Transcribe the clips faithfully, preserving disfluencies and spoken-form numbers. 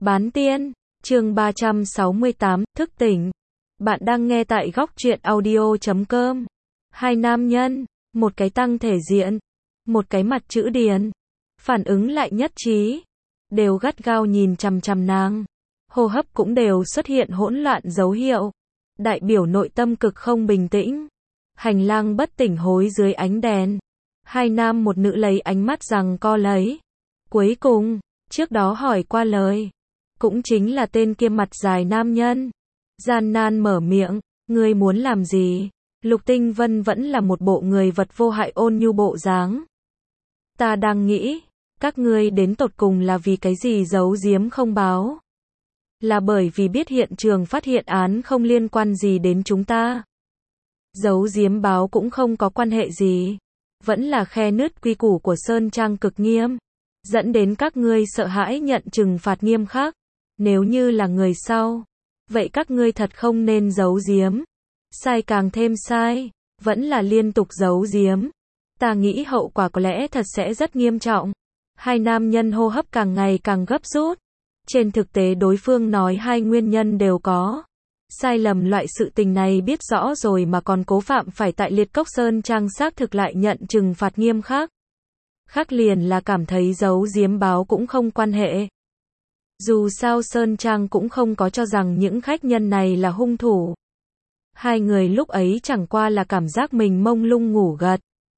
Bán tiên, chương ba trăm sáu mươi tám, thức tỉnh. Bạn đang nghe tại góc truyện audio chấm com. Hai nam nhân, một cái tăng thể diện, một cái mặt chữ điền. Phản ứng lại nhất trí, đều gắt gao nhìn chằm chằm nàng. Hô hấp cũng đều xuất hiện hỗn loạn dấu hiệu, đại biểu nội tâm cực không bình tĩnh. Hành lang bất tỉnh hối dưới ánh đèn. Hai nam một nữ lấy ánh mắt giằng co lấy. Cuối cùng, trước đó hỏi qua lời, cũng chính là tên kia mặt dài nam nhân. Gian nan mở miệng, ngươi muốn làm gì? Lục Tinh Vân vẫn là một bộ người vật vô hại ôn nhu bộ dáng. Ta đang nghĩ, các ngươi đến tột cùng là vì cái gì giấu giếm không báo? Là bởi vì biết hiện trường phát hiện án không liên quan gì đến chúng ta. Giấu giếm báo cũng không có quan hệ gì. Vẫn là khe nứt quy củ của Sơn Trang cực nghiêm, dẫn đến các ngươi sợ hãi nhận trừng phạt nghiêm khắc. Nếu như là người sau, vậy các ngươi thật không nên giấu giếm. Sai càng thêm sai, vẫn là liên tục giấu giếm. Ta nghĩ hậu quả có lẽ thật sẽ rất nghiêm trọng. Hai nam nhân hô hấp càng ngày càng gấp rút. Trên thực tế đối phương nói hai nguyên nhân đều có. Sai lầm loại sự tình này biết rõ rồi mà còn cố phạm phải tại Liệt Cốc Sơn Trang xác thực lại nhận trừng phạt nghiêm khắc. Khác liền là cảm thấy giấu giếm báo cũng không quan hệ. Dù sao Sơn Trang cũng không có cho rằng những khách nhân này là hung thủ. Hai người lúc ấy chẳng qua là cảm giác mình mông lung ngủ gật.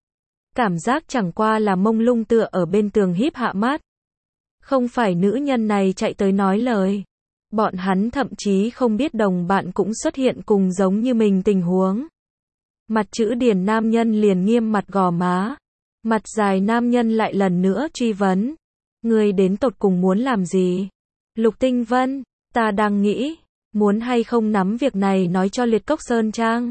Cảm giác chẳng qua là mông lung tựa ở bên tường híp hạ mắt. Không phải nữ nhân này chạy tới nói lời. Bọn hắn thậm chí không biết đồng bạn cũng xuất hiện cùng giống như mình tình huống. Mặt chữ điền nam nhân liền nghiêm mặt gò má. Mặt dài nam nhân lại lần nữa truy vấn. Ngươi đến tột cùng muốn làm gì? Lục Tinh Vân, ta đang nghĩ, muốn hay không nắm việc này nói cho Liệt Cốc Sơn Trang.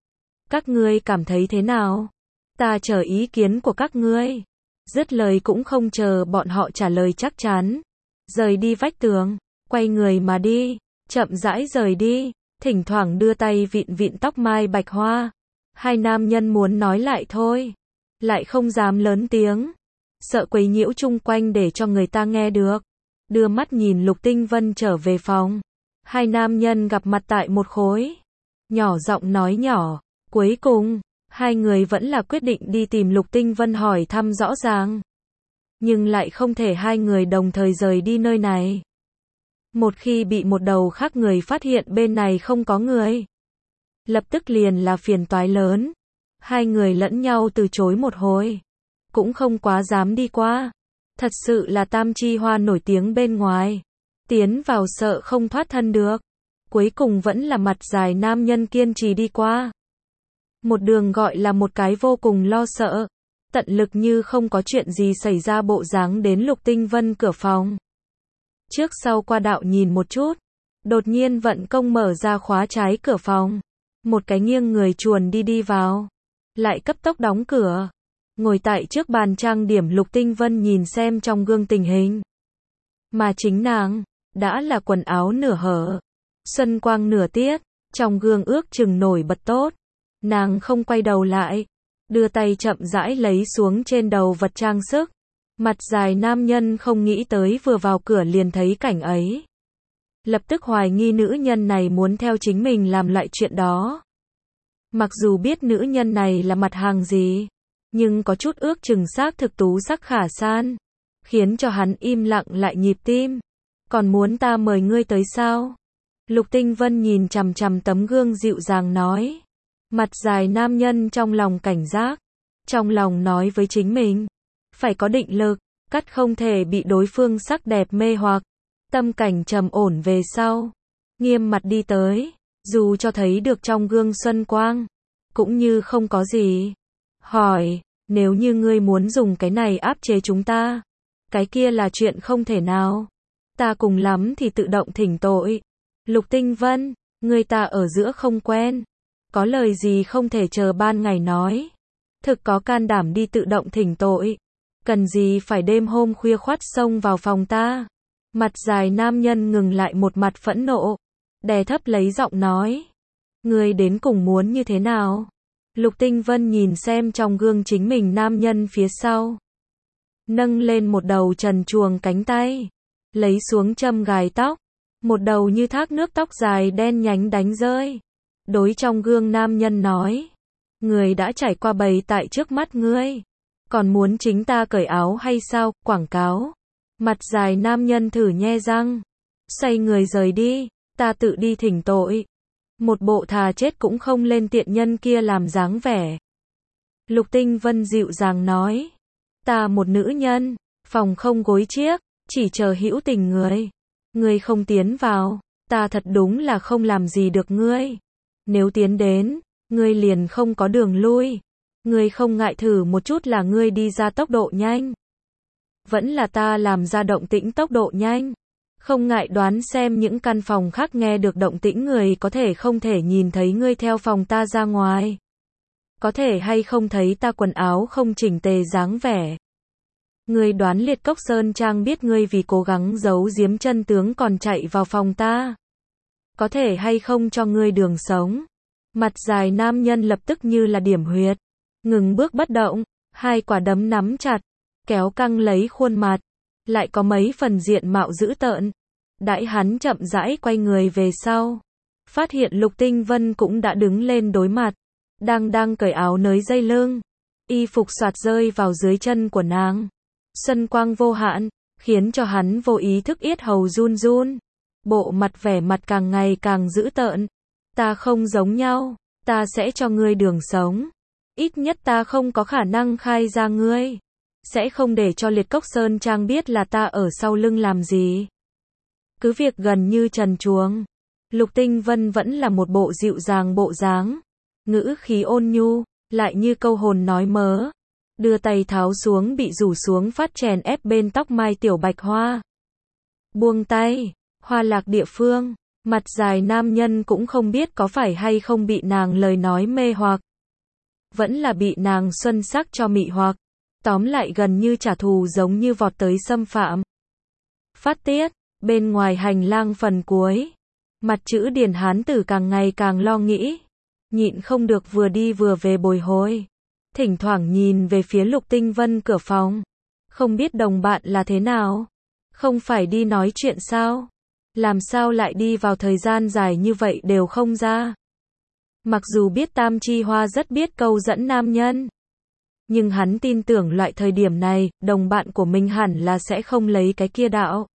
Các ngươi cảm thấy thế nào? Ta chờ ý kiến của các ngươi. Dứt lời cũng không chờ bọn họ trả lời chắc chắn. Rời đi vách tường, quay người mà đi, chậm rãi rời đi, thỉnh thoảng đưa tay vịn vịn tóc mai bạch hoa. Hai nam nhân muốn nói lại thôi, lại không dám lớn tiếng, sợ quấy nhiễu chung quanh để cho người ta nghe được. Đưa mắt nhìn Lục Tinh Vân trở về phòng. Hai nam nhân gặp mặt tại một khối, nhỏ giọng nói nhỏ. Cuối cùng, hai người vẫn là quyết định đi tìm Lục Tinh Vân hỏi thăm rõ ràng. Nhưng lại không thể hai người đồng thời rời đi nơi này. Một khi bị một đầu khác người phát hiện bên này không có người, lập tức liền là phiền toái lớn. Hai người lẫn nhau từ chối một hồi, cũng không quá dám đi qua. Thật sự là tam chi hoa nổi tiếng bên ngoài, tiến vào sợ không thoát thân được. Cuối cùng vẫn là mặt dài nam nhân kiên trì đi qua. Một đường gọi là một cái vô cùng lo sợ, tận lực như không có chuyện gì xảy ra bộ dáng đến Lục Tinh Vân cửa phòng. Trước sau qua đạo nhìn một chút, đột nhiên vận công mở ra khóa trái cửa phòng. Một cái nghiêng người chuồn đi đi vào, lại cấp tốc đóng cửa. Ngồi tại trước bàn trang điểm Lục Tinh Vân nhìn xem trong gương tình hình. Mà chính nàng, đã là quần áo nửa hở, xuân quang nửa tiết, trong gương ước chừng nổi bật tốt. Nàng không quay đầu lại, đưa tay chậm rãi lấy xuống trên đầu vật trang sức. Mặt dài nam nhân không nghĩ tới vừa vào cửa liền thấy cảnh ấy. Lập tức hoài nghi nữ nhân này muốn theo chính mình làm lại chuyện đó. Mặc dù biết nữ nhân này là mặt hàng gì, nhưng có chút ước chừng xác thực tú sắc khả san, khiến cho hắn im lặng lại nhịp tim. Còn muốn ta mời ngươi tới sao? Lục Tinh Vân nhìn chằm chằm tấm gương dịu dàng nói. Mặt dài nam nhân trong lòng cảnh giác, trong lòng nói với chính mình, phải có định lực, cắt không thể bị đối phương sắc đẹp mê hoặc. Tâm cảnh trầm ổn về sau, nghiêm mặt đi tới, dù cho thấy được trong gương xuân quang, cũng như không có gì. Hỏi, nếu như ngươi muốn dùng cái này áp chế chúng ta, cái kia là chuyện không thể nào. Ta cùng lắm thì tự động thỉnh tội. Lục Tinh Vân, ngươi ta ở giữa không quen, có lời gì không thể chờ ban ngày nói. Thực có can đảm đi tự động thỉnh tội, cần gì phải đêm hôm khuya khoắt xông vào phòng ta. Mặt dài nam nhân ngừng lại một mặt phẫn nộ, đè thấp lấy giọng nói. Ngươi đến cùng muốn như thế nào? Lục Tinh Vân nhìn xem trong gương chính mình nam nhân phía sau, nâng lên một đầu trần truồng cánh tay, lấy xuống châm gài tóc, một đầu như thác nước tóc dài đen nhánh đánh rơi. Đối trong gương nam nhân nói, người đã trải qua bầy tại trước mắt ngươi, còn muốn chính ta cởi áo hay sao, quảng cáo. Mặt dài nam nhân thử nhe răng, xoay người rời đi, ta tự đi thỉnh tội. Một bộ thà chết cũng không lên tiện nhân kia làm dáng vẻ. Lục Tinh Vân dịu dàng nói, ta một nữ nhân, phòng không gối chiếc, chỉ chờ hữu tình người. Ngươi không tiến vào, ta thật đúng là không làm gì được ngươi. Nếu tiến đến, ngươi liền không có đường lui. Ngươi không ngại thử một chút là ngươi đi ra tốc độ nhanh. Vẫn là ta làm ra động tĩnh tốc độ nhanh. Không ngại đoán xem những căn phòng khác nghe được động tĩnh người có thể không thể nhìn thấy ngươi theo phòng ta ra ngoài. Có thể hay không thấy ta quần áo không chỉnh tề dáng vẻ. Ngươi đoán Liệt Cốc Sơn Trang biết ngươi vì cố gắng giấu giếm chân tướng còn chạy vào phòng ta. Có thể hay không cho ngươi đường sống. Mặt dài nam nhân lập tức như là điểm huyệt. Ngừng bước bất động, hai quả đấm nắm chặt, kéo căng lấy khuôn mặt. Lại có mấy phần diện mạo dữ tợn. Đãi hắn chậm rãi quay người về sau. Phát hiện Lục Tinh Vân cũng đã đứng lên đối mặt. Đang đang cởi áo nới dây lưng. Y phục soạt rơi vào dưới chân của nàng. Xuân quang vô hạn, khiến cho hắn vô ý thức yết hầu run run. Bộ mặt vẻ mặt càng ngày càng dữ tợn. Ta không giống nhau, ta sẽ cho ngươi đường sống. Ít nhất ta không có khả năng khai ra ngươi. Sẽ không để cho Liệt Cốc Sơn Trang biết là ta ở sau lưng làm gì. Cứ việc gần như trần truồng. Lục Tinh Vân vẫn là một bộ dịu dàng bộ dáng. Ngữ khí ôn nhu, lại như câu hồn nói mớ. Đưa tay tháo xuống bị rủ xuống phát chèn ép bên tóc mai tiểu bạch hoa. Buông tay, hoa lạc địa phương. Mặt dài nam nhân cũng không biết có phải hay không bị nàng lời nói mê hoặc. Vẫn là bị nàng xuân sắc cho mị hoặc. Tóm lại gần như trả thù giống như vọt tới xâm phạm. Phát tiết, bên ngoài hành lang phần cuối. Mặt chữ điển hán tử càng ngày càng lo nghĩ. Nhịn không được vừa đi vừa về bồi hồi. Thỉnh thoảng nhìn về phía Lục Tinh Vân cửa phòng. Không biết đồng bạn là thế nào? Không phải đi nói chuyện sao? Làm sao lại đi vào thời gian dài như vậy đều không ra? Mặc dù biết Tam Chi Hoa rất biết câu dẫn nam nhân. Nhưng hắn tin tưởng loại thời điểm này, đồng bạn của mình hẳn là sẽ không lấy cái kia đạo.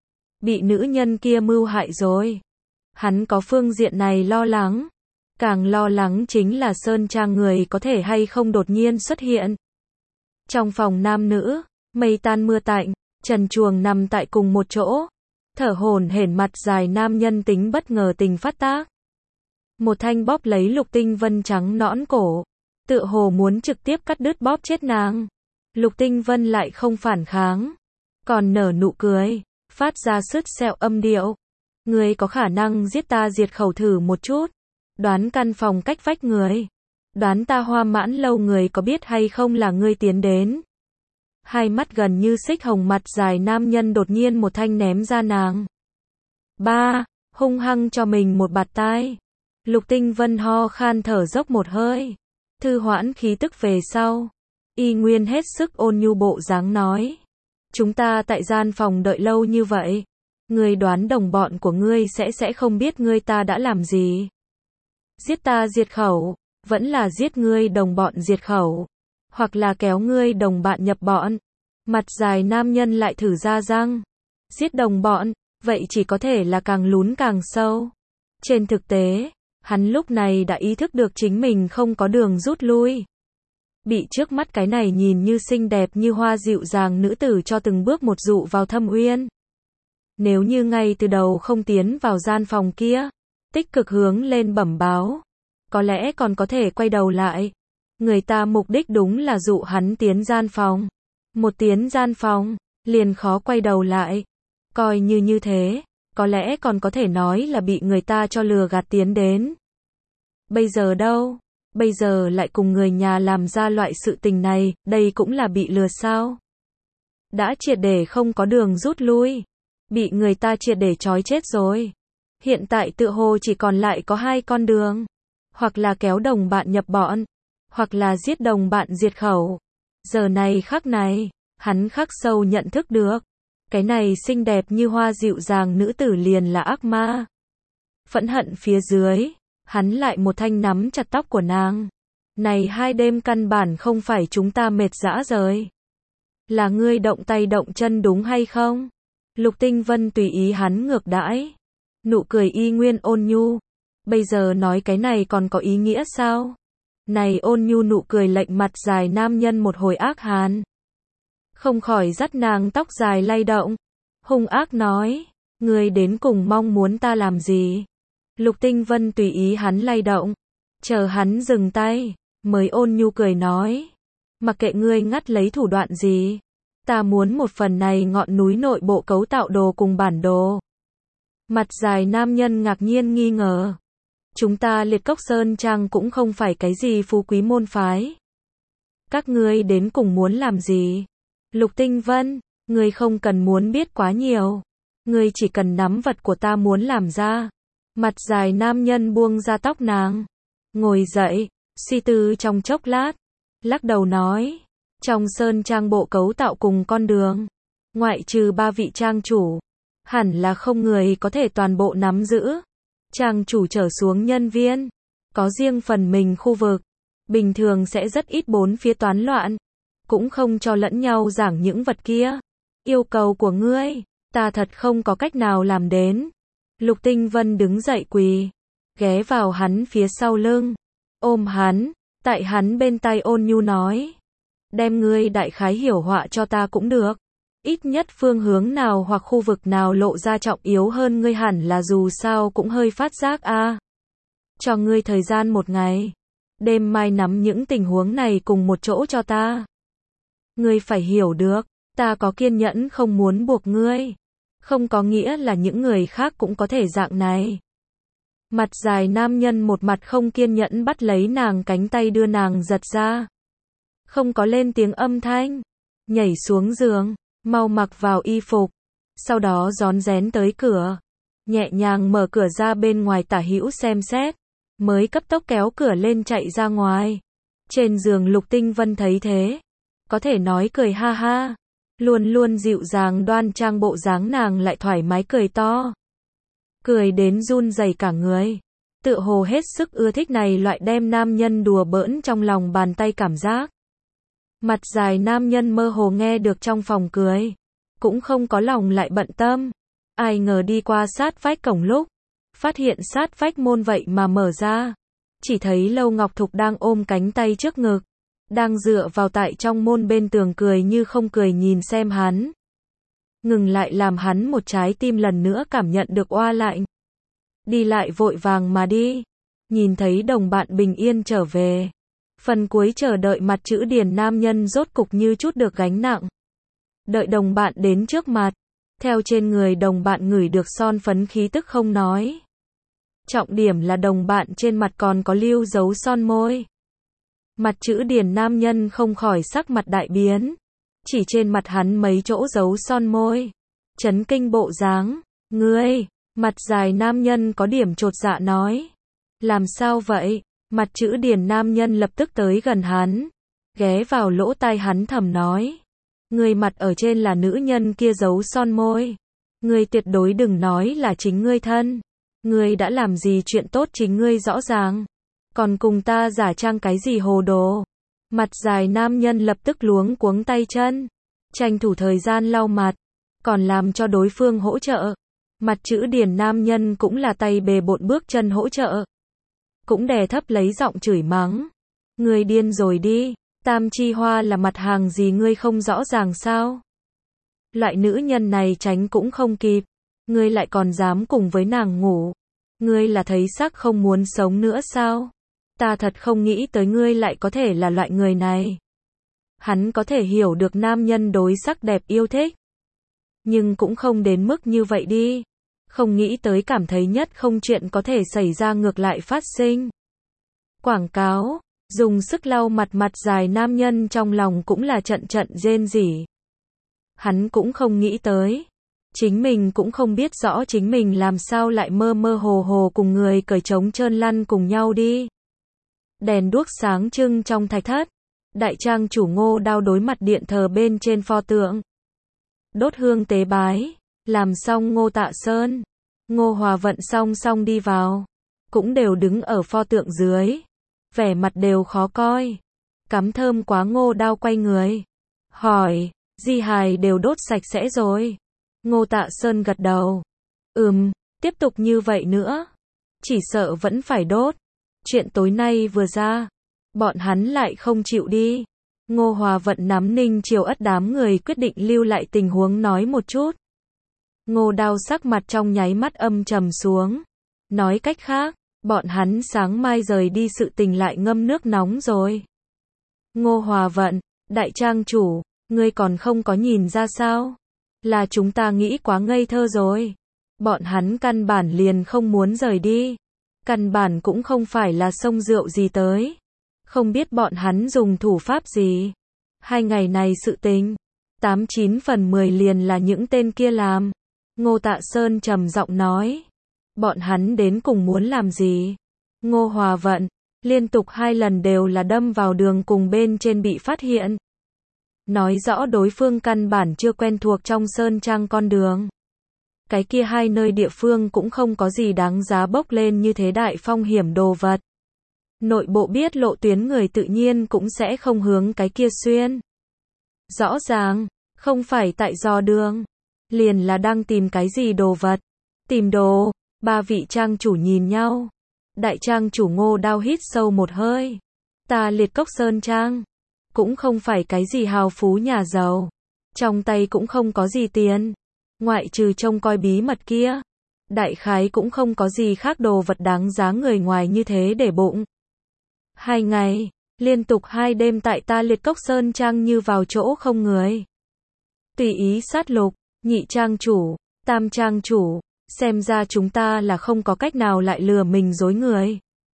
Bị nữ nhân kia mưu hại rồi. Hắn có phương diện này lo lắng. Càng lo lắng chính là Sơn Trang người có thể hay không đột nhiên xuất hiện. Trong phòng nam nữ, mây tan mưa tạnh, trần truồng nằm tại cùng một chỗ. Thở hổn hển mặt dài nam nhân tính bất ngờ tình phát tác. Một thanh bóp lấy Lục Tinh Vân trắng nõn cổ. Tựa hồ muốn trực tiếp cắt đứt bóp chết nàng. Lục Tinh Vân lại không phản kháng. Còn nở nụ cười, phát ra sứt sẹo âm điệu. Ngươi có khả năng giết ta diệt khẩu thử một chút. Đoán căn phòng cách vách người. Đoán ta Hoa Mãn Lâu người có biết hay không là ngươi tiến đến. Hai mắt gần như xích hồng mặt dài nam nhân đột nhiên một thanh ném ra nàng. Ba, hung hăng cho mình một bạt tai. Lục Tinh Vân ho khan thở dốc một hơi. Thư hoãn khí tức về sau. Y nguyên hết sức ôn nhu bộ dáng nói. Chúng ta tại gian phòng đợi lâu như vậy. Ngươi đoán đồng bọn của ngươi sẽ sẽ không biết ngươi ta đã làm gì. Giết ta diệt khẩu, vẫn là giết ngươi đồng bọn diệt khẩu. Hoặc là kéo ngươi đồng bạn nhập bọn. Mặt dài nam nhân lại thử ra răng. Giết đồng bọn, vậy chỉ có thể là càng lún càng sâu. Trên thực tế, hắn lúc này đã ý thức được chính mình không có đường rút lui. Bị trước mắt cái này nhìn như xinh đẹp như hoa dịu dàng nữ tử cho từng bước một dụ vào thâm uyên. Nếu như ngay từ đầu không tiến vào gian phòng kia, tích cực hướng lên bẩm báo, có lẽ còn có thể quay đầu lại. Người ta mục đích đúng là dụ hắn tiến gian phòng. Một tiến gian phòng, liền khó quay đầu lại. Coi như như thế, có lẽ còn có thể nói là bị người ta cho lừa gạt tiến đến. Bây giờ đâu? Bây giờ lại cùng người nhà làm ra loại sự tình này, đây cũng là bị lừa sao? Đã triệt để không có đường rút lui. Bị người ta triệt để trói chết rồi. Hiện tại tựa hồ chỉ còn lại có hai con đường. Hoặc là kéo đồng bạn nhập bọn. Hoặc là giết đồng bạn diệt khẩu. Giờ này khắc này, hắn khắc sâu nhận thức được. Cái này xinh đẹp như hoa dịu dàng nữ tử liền là ác ma. Phẫn hận phía dưới, hắn lại một thanh nắm chặt tóc của nàng. Này hai đêm căn bản không phải chúng ta mệt dã rời. Là ngươi động tay động chân đúng hay không? Lục Tinh Vân tùy ý hắn ngược đãi. Nụ cười y nguyên ôn nhu. Bây giờ nói cái này còn có ý nghĩa sao? Này ôn nhu nụ cười lệnh mặt dài nam nhân một hồi ác hàn. Không khỏi dắt nàng tóc dài lay động. Hung ác nói, ngươi đến cùng mong muốn ta làm gì? Lục Tinh Vân tùy ý hắn lay động. Chờ hắn dừng tay, mới ôn nhu cười nói. Mặc kệ ngươi ngắt lấy thủ đoạn gì. Ta muốn một phần này ngọn núi nội bộ cấu tạo đồ cùng bản đồ. Mặt dài nam nhân ngạc nhiên nghi ngờ. Chúng ta Liệt Cốc Sơn Trang cũng không phải cái gì phú quý môn phái. Các ngươi đến cùng muốn làm gì? Lục Tinh Vân, ngươi không cần muốn biết quá nhiều. Ngươi chỉ cần nắm vật của ta muốn làm ra. Mặt dài nam nhân buông ra tóc nàng. Ngồi dậy, suy tư trong chốc lát. Lắc đầu nói. Trong Sơn Trang bộ cấu tạo cùng con đường. Ngoại trừ ba vị trang chủ. Hẳn là không người có thể toàn bộ nắm giữ. Trang chủ trở xuống nhân viên. Có riêng phần mình khu vực. Bình thường sẽ rất ít bốn phía toán loạn. Cũng không cho lẫn nhau giảng những vật kia. Yêu cầu của ngươi, ta thật không có cách nào làm đến. Lục Tinh Vân đứng dậy quỳ. Ghé vào hắn phía sau lưng. Ôm hắn. Tại hắn bên tai ôn nhu nói. Đem ngươi đại khái hiểu họa cho ta cũng được. Ít nhất phương hướng nào hoặc khu vực nào lộ ra trọng yếu hơn ngươi hẳn là dù sao cũng hơi phát giác a. À. Cho ngươi thời gian một ngày. Đêm mai nắm những tình huống này cùng một chỗ cho ta. Ngươi phải hiểu được, ta có kiên nhẫn không muốn buộc ngươi. Không có nghĩa là những người khác cũng có thể dạng này. Mặt dài nam nhân một mặt không kiên nhẫn bắt lấy nàng cánh tay đưa nàng giật ra. Không có lên tiếng âm thanh. Nhảy xuống giường, mau mặc vào y phục. Sau đó rón rén tới cửa. Nhẹ nhàng mở cửa ra bên ngoài tả hữu xem xét. Mới cấp tốc kéo cửa lên chạy ra ngoài. Trên giường Lục Tinh Vân thấy thế. Có thể nói cười ha ha. Luôn luôn dịu dàng đoan trang bộ dáng nàng lại thoải mái cười to. Cười đến run rẩy cả người. Tựa hồ hết sức ưa thích này loại đem nam nhân đùa bỡn trong lòng bàn tay cảm giác. Mặt dài nam nhân mơ hồ nghe được trong phòng cười. Cũng không có lòng lại bận tâm. Ai ngờ đi qua sát vách cổng lúc. Phát hiện sát vách môn vậy mà mở ra. Chỉ thấy Lâu Ngọc Thục đang ôm cánh tay trước ngực. Đang dựa vào tại trong môn bên tường cười như không cười nhìn xem hắn. Ngừng lại làm hắn một trái tim lần nữa cảm nhận được oa lạnh. Đi lại vội vàng mà đi. Nhìn thấy đồng bạn bình yên trở về. Phần cuối chờ đợi mặt chữ điền nam nhân rốt cục như chút được gánh nặng. Đợi đồng bạn đến trước mặt. Theo trên người đồng bạn ngửi được son phấn khí tức không nói. Trọng điểm là đồng bạn trên mặt còn có lưu dấu son môi. Mặt chữ điền nam nhân không khỏi sắc mặt đại biến. Chỉ trên mặt hắn mấy chỗ dấu son môi. Chấn kinh bộ dáng. Ngươi, mặt dài nam nhân có điểm chột dạ nói. Làm sao vậy? Mặt chữ điền nam nhân lập tức tới gần hắn. Ghé vào lỗ tai hắn thầm nói. Ngươi mặt ở trên là nữ nhân kia dấu son môi. Ngươi tuyệt đối đừng nói là chính ngươi thân. Ngươi đã làm gì chuyện tốt chính ngươi rõ ràng. Còn cùng ta giả trang cái gì hồ đồ. Mặt dài nam nhân lập tức luống cuống tay chân. Tranh thủ thời gian lau mặt. Còn làm cho đối phương hỗ trợ. Mặt chữ điền nam nhân cũng là tay bề bộn bước chân hỗ trợ. Cũng đè thấp lấy giọng chửi mắng. Ngươi điên rồi đi. Tam chi hoa là mặt hàng gì ngươi không rõ ràng sao? Loại nữ nhân này tránh cũng không kịp. Ngươi lại còn dám cùng với nàng ngủ. Ngươi là thấy sắc không muốn sống nữa sao? Ta thật không nghĩ tới ngươi lại có thể là loại người này. Hắn có thể hiểu được nam nhân đối sắc đẹp yêu thích. Nhưng cũng không đến mức như vậy đi. Không nghĩ tới cảm thấy nhất không chuyện có thể xảy ra ngược lại phát sinh. Quảng cáo. Dùng sức lau mặt mặt dài nam nhân trong lòng cũng là trận trận rên rỉ. Hắn cũng không nghĩ tới. Chính mình cũng không biết rõ chính mình làm sao lại mơ mơ hồ hồ cùng người cởi trống trơn lăn cùng nhau đi. Đèn đuốc sáng trưng trong thạch thất. Đại trang chủ Ngô Đao đối mặt điện thờ bên trên pho tượng. đốt hương tế bái, làm xong Ngô Tạ Sơn, Ngô Hòa Vận song song đi vào, cũng đều đứng ở pho tượng dưới, vẻ mặt đều khó coi. Cắm thơm quá. Ngô Đao quay người, hỏi, di hài đều đốt sạch sẽ rồi. Ngô Tạ Sơn gật đầu, ừm, tiếp tục như vậy nữa, chỉ sợ vẫn phải đốt. Chuyện tối nay vừa ra, bọn hắn lại không chịu đi. Ngô Hòa Vận nắm Ninh Triều Ất đám người quyết định lưu lại tình huống nói một chút. Ngô Đao sắc mặt trong nháy mắt âm trầm xuống. Nói cách khác, bọn hắn sáng mai rời đi sự tình lại ngâm nước nóng rồi. Ngô Hòa Vận, đại trang chủ, ngươi còn không có nhìn ra sao? Là chúng ta nghĩ quá ngây thơ rồi. Bọn hắn căn bản liền không muốn rời đi. Căn bản cũng không phải là xông rượu gì tới. Không biết bọn hắn dùng thủ pháp gì. Hai ngày này sự tình, tám chín phần mười liền là những tên kia làm. Ngô Tạ Sơn trầm giọng nói. Bọn hắn đến cùng muốn làm gì? Ngô Hòa Vận, liên tục hai lần đều là đâm vào đường cùng bên trên bị phát hiện. Nói rõ đối phương căn bản chưa quen thuộc trong sơn trang con đường. Cái kia hai nơi địa phương cũng không có gì đáng giá bốc lên như thế đại phong hiểm đồ vật. Nội bộ biết lộ tuyến người tự nhiên cũng sẽ không hướng cái kia xuyên. Rõ ràng, không phải tại dò đường, liền là đang tìm cái gì đồ vật. Tìm đồ, ba vị trang chủ nhìn nhau. Đại trang chủ Ngô Đao hít sâu một hơi. Ta Liệt Cốc Sơn Trang, cũng không phải cái gì hào phú nhà giàu. Trong tay cũng không có gì tiền. Ngoại trừ trông coi bí mật kia. Đại khái cũng không có gì khác đồ vật đáng giá người ngoài như thế để bụng. Hai ngày, liên tục hai đêm tại ta Liệt Cốc Sơn Trang như vào chỗ không người. Tùy ý sát lục, nhị trang chủ, tam trang chủ, xem ra chúng ta là không có cách nào lại lừa mình dối người.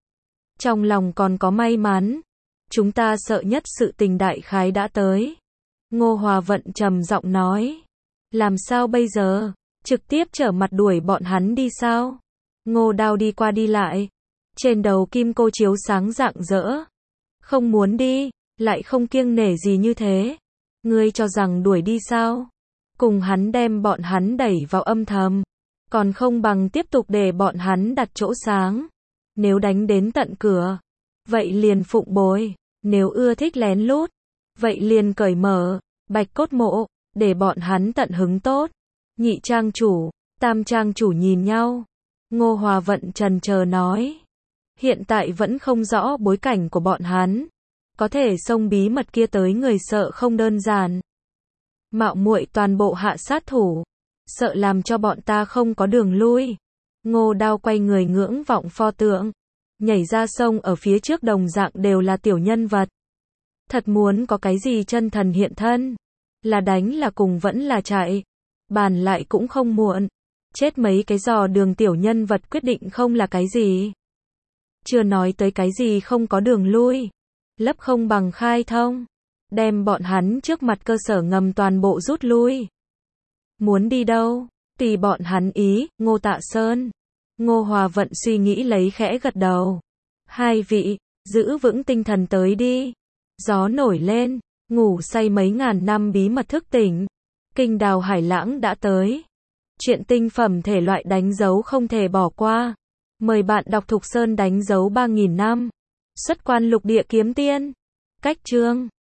Trong lòng còn có may mắn, chúng ta sợ nhất sự tình đại khái đã tới. Ngô Hòa Vận trầm giọng nói, làm sao bây giờ, trực tiếp trở mặt đuổi bọn hắn đi sao? Ngô Đao đi qua đi lại, trên đầu kim cô chiếu sáng rạng rỡ. Không muốn đi, lại không kiêng nể gì như thế. Ngươi cho rằng đuổi đi sao? Cùng hắn đem bọn hắn đẩy vào âm thầm. Còn không bằng tiếp tục để bọn hắn đặt chỗ sáng. Nếu đánh đến tận cửa, vậy liền phụng bồi. Nếu ưa thích lén lút, vậy liền cởi mở, bạch cốt mộ, để bọn hắn tận hứng tốt. Nhị trang chủ, tam trang chủ nhìn nhau. Ngô Hòa Vận trần chờ nói. Hiện tại vẫn không rõ bối cảnh của bọn hắn. Có thể xông bí mật kia tới người sợ không đơn giản. Mạo muội toàn bộ hạ sát thủ. Sợ làm cho bọn ta không có đường lui. Ngô Đao quay người ngưỡng vọng pho tượng. Nhảy ra sông ở phía trước đồng dạng đều là tiểu nhân vật. Thật muốn có cái gì chân thần hiện thân. Là đánh là cùng vẫn là chạy. Bàn lại cũng không muộn. Chết mấy cái dò đường tiểu nhân vật quyết định không là cái gì. Chưa nói tới cái gì không có đường lui. Lấp không bằng khai thông. Đem bọn hắn trước mặt cơ sở ngầm toàn bộ rút lui. Muốn đi đâu? Tùy bọn hắn ý. Ngô Tạ Sơn, Ngô Hòa Vận suy nghĩ lấy khẽ gật đầu. Hai vị, giữ vững tinh thần tới đi. Gió nổi lên, ngủ say mấy ngàn năm bí mật thức tỉnh. Kinh đào hải lãng đã tới. Chuyện tinh phẩm thể loại đánh dấu không thể bỏ qua. Mời bạn đọc Thục Sơn đánh dấu ba nghìn năm. Xuất quan lục địa kiếm tiên. Cách chương